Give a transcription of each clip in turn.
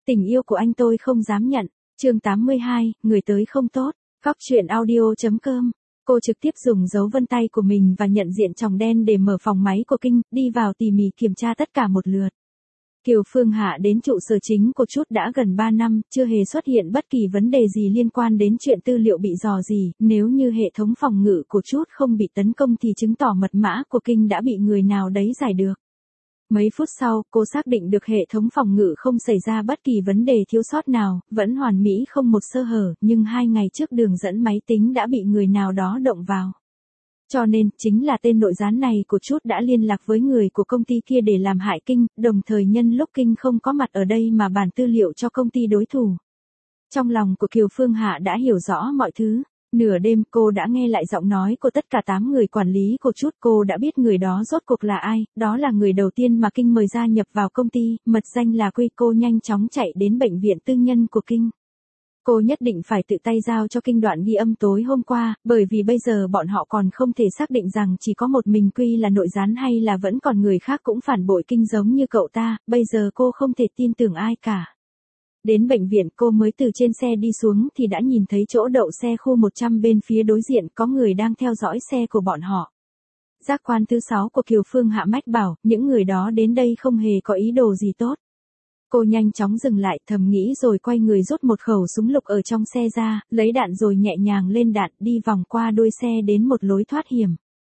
Tình yêu của anh tôi không dám nhận. Chương 82, người tới không tốt. Góc truyện audio.com. Cô trực tiếp dùng dấu vân tay của mình và nhận diện tròng đen để mở phòng máy của Kinh, đi vào tỉ mỉ kiểm tra tất cả một lượt. Kiều Phương Hạ đến trụ sở chính của chút đã gần 3 năm, chưa hề xuất hiện bất kỳ vấn đề gì liên quan đến chuyện tư liệu bị dò dỉ, nếu như hệ thống phòng ngự của chút không bị tấn công thì chứng tỏ mật mã của Kinh đã bị người nào đấy giải được. Mấy phút sau, cô xác định được hệ thống phòng ngự không xảy ra bất kỳ vấn đề thiếu sót nào, vẫn hoàn mỹ không một sơ hở, nhưng 2 ngày trước đường dẫn máy tính đã bị người nào đó động vào. Cho nên, chính là tên nội gián này của chút đã liên lạc với người của công ty kia để làm hại Kinh, đồng thời nhân lúc Kinh không có mặt ở đây mà bản tư liệu cho công ty đối thủ. Trong lòng của Kiều Phương Hạ đã hiểu rõ mọi thứ. Nửa đêm cô đã nghe lại giọng nói của tất cả 8 người quản lý của chút, cô đã biết người đó rốt cuộc là ai, đó là người đầu tiên mà Kinh mời gia nhập vào công ty, mật danh là Quy. Cô nhanh chóng chạy đến bệnh viện tư nhân của Kinh. Cô nhất định phải tự tay giao cho Kinh đoạn ghi âm tối hôm qua, bởi vì bây giờ bọn họ còn không thể xác định rằng chỉ có một mình Quy là nội gián hay là vẫn còn người khác cũng phản bội Kinh giống như cậu ta, bây giờ cô không thể tin tưởng ai cả. Đến bệnh viện cô mới từ trên xe đi xuống thì đã nhìn thấy chỗ đậu xe khu 100 bên phía đối diện có người đang theo dõi xe của bọn họ. Giác quan thứ 6 của Kiều Phương Hạ mách bảo, những người đó đến đây không hề có ý đồ gì tốt. Cô nhanh chóng dừng lại thầm nghĩ rồi quay người rút một khẩu súng lục ở trong xe ra, lấy đạn rồi nhẹ nhàng lên đạn đi vòng qua đuôi xe đến một lối thoát hiểm.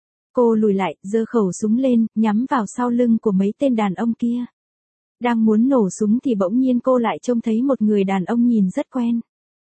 Cô lùi lại, giơ khẩu súng lên, nhắm vào sau lưng của mấy tên đàn ông kia. Đang muốn nổ súng thì bỗng nhiên cô lại trông thấy một người đàn ông nhìn rất quen.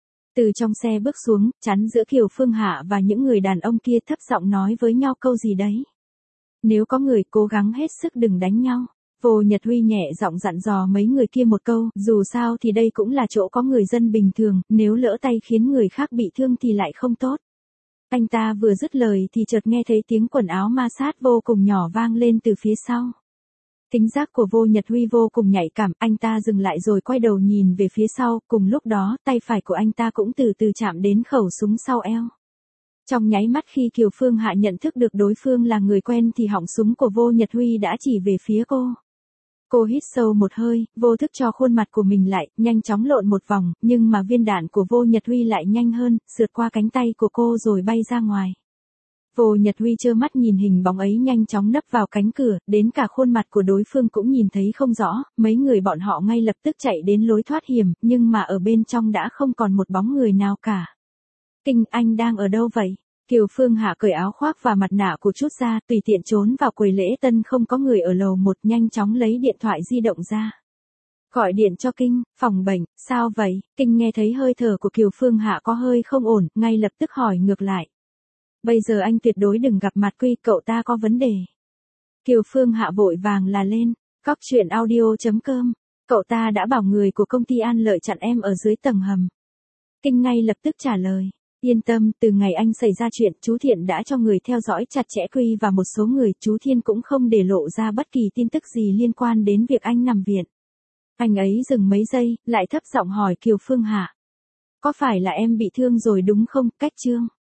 Từ trong xe bước xuống, chắn giữa Kiều Phương Hạ và những người đàn ông kia thấp giọng nói với nhau câu gì đấy. Nếu có người cố gắng hết sức đừng đánh nhau. Vô Nhật Huy nhẹ giọng dặn dò mấy người kia một câu, dù sao thì đây cũng là chỗ có người dân bình thường, nếu lỡ tay khiến người khác bị thương thì lại không tốt. Anh ta vừa dứt lời thì chợt nghe thấy tiếng quần áo ma sát vô cùng nhỏ vang lên từ phía sau. Thính giác của Vô Nhật Huy vô cùng nhạy cảm, anh ta dừng lại rồi quay đầu nhìn về phía sau, cùng lúc đó tay phải của anh ta cũng từ từ chạm đến khẩu súng sau eo. Trong nháy mắt khi Kiều Phương Hạ nhận thức được đối phương là người quen thì họng súng của Vô Nhật Huy đã chỉ về phía cô. Cô hít sâu một hơi, vô thức cho khuôn mặt của mình lại, nhanh chóng lộn một vòng, nhưng mà viên đạn của Vô Nhật Huy lại nhanh hơn, sượt qua cánh tay của cô rồi bay ra ngoài. Vô Nhật Huy trơ mắt nhìn hình bóng ấy nhanh chóng nấp vào cánh cửa, đến cả khuôn mặt của đối phương cũng nhìn thấy không rõ, mấy người bọn họ ngay lập tức chạy đến lối thoát hiểm, nhưng mà ở bên trong đã không còn một bóng người nào cả. Kinh, anh đang ở đâu vậy? Kiều Phương Hạ cởi áo khoác và mặt nạ của chút ra, tùy tiện trốn vào quầy lễ tân không có người ở lầu 1, nhanh chóng lấy điện thoại di động ra. Gọi điện cho Kinh, phòng bệnh, sao vậy? Kinh nghe thấy hơi thở của Kiều Phương Hạ có hơi không ổn, ngay lập tức hỏi ngược lại. Bây giờ anh tuyệt đối đừng gặp mặt Quy, cậu ta có vấn đề. Kiều Phương Hạ vội vàng là lên, góc truyện audio.com, cậu ta đã bảo người của công ty An Lợi chặn em ở dưới tầng hầm. Kinh ngay lập tức trả lời. Yên tâm, từ ngày anh xảy ra chuyện, chú Thiện đã cho người theo dõi chặt chẽ Quy và một số người, chú Thiên cũng không để lộ ra bất kỳ tin tức gì liên quan đến việc anh nằm viện. Anh ấy dừng mấy giây, lại thấp giọng hỏi Kiều Phương Hạ. Có phải là em bị thương rồi đúng không, Cách Trương?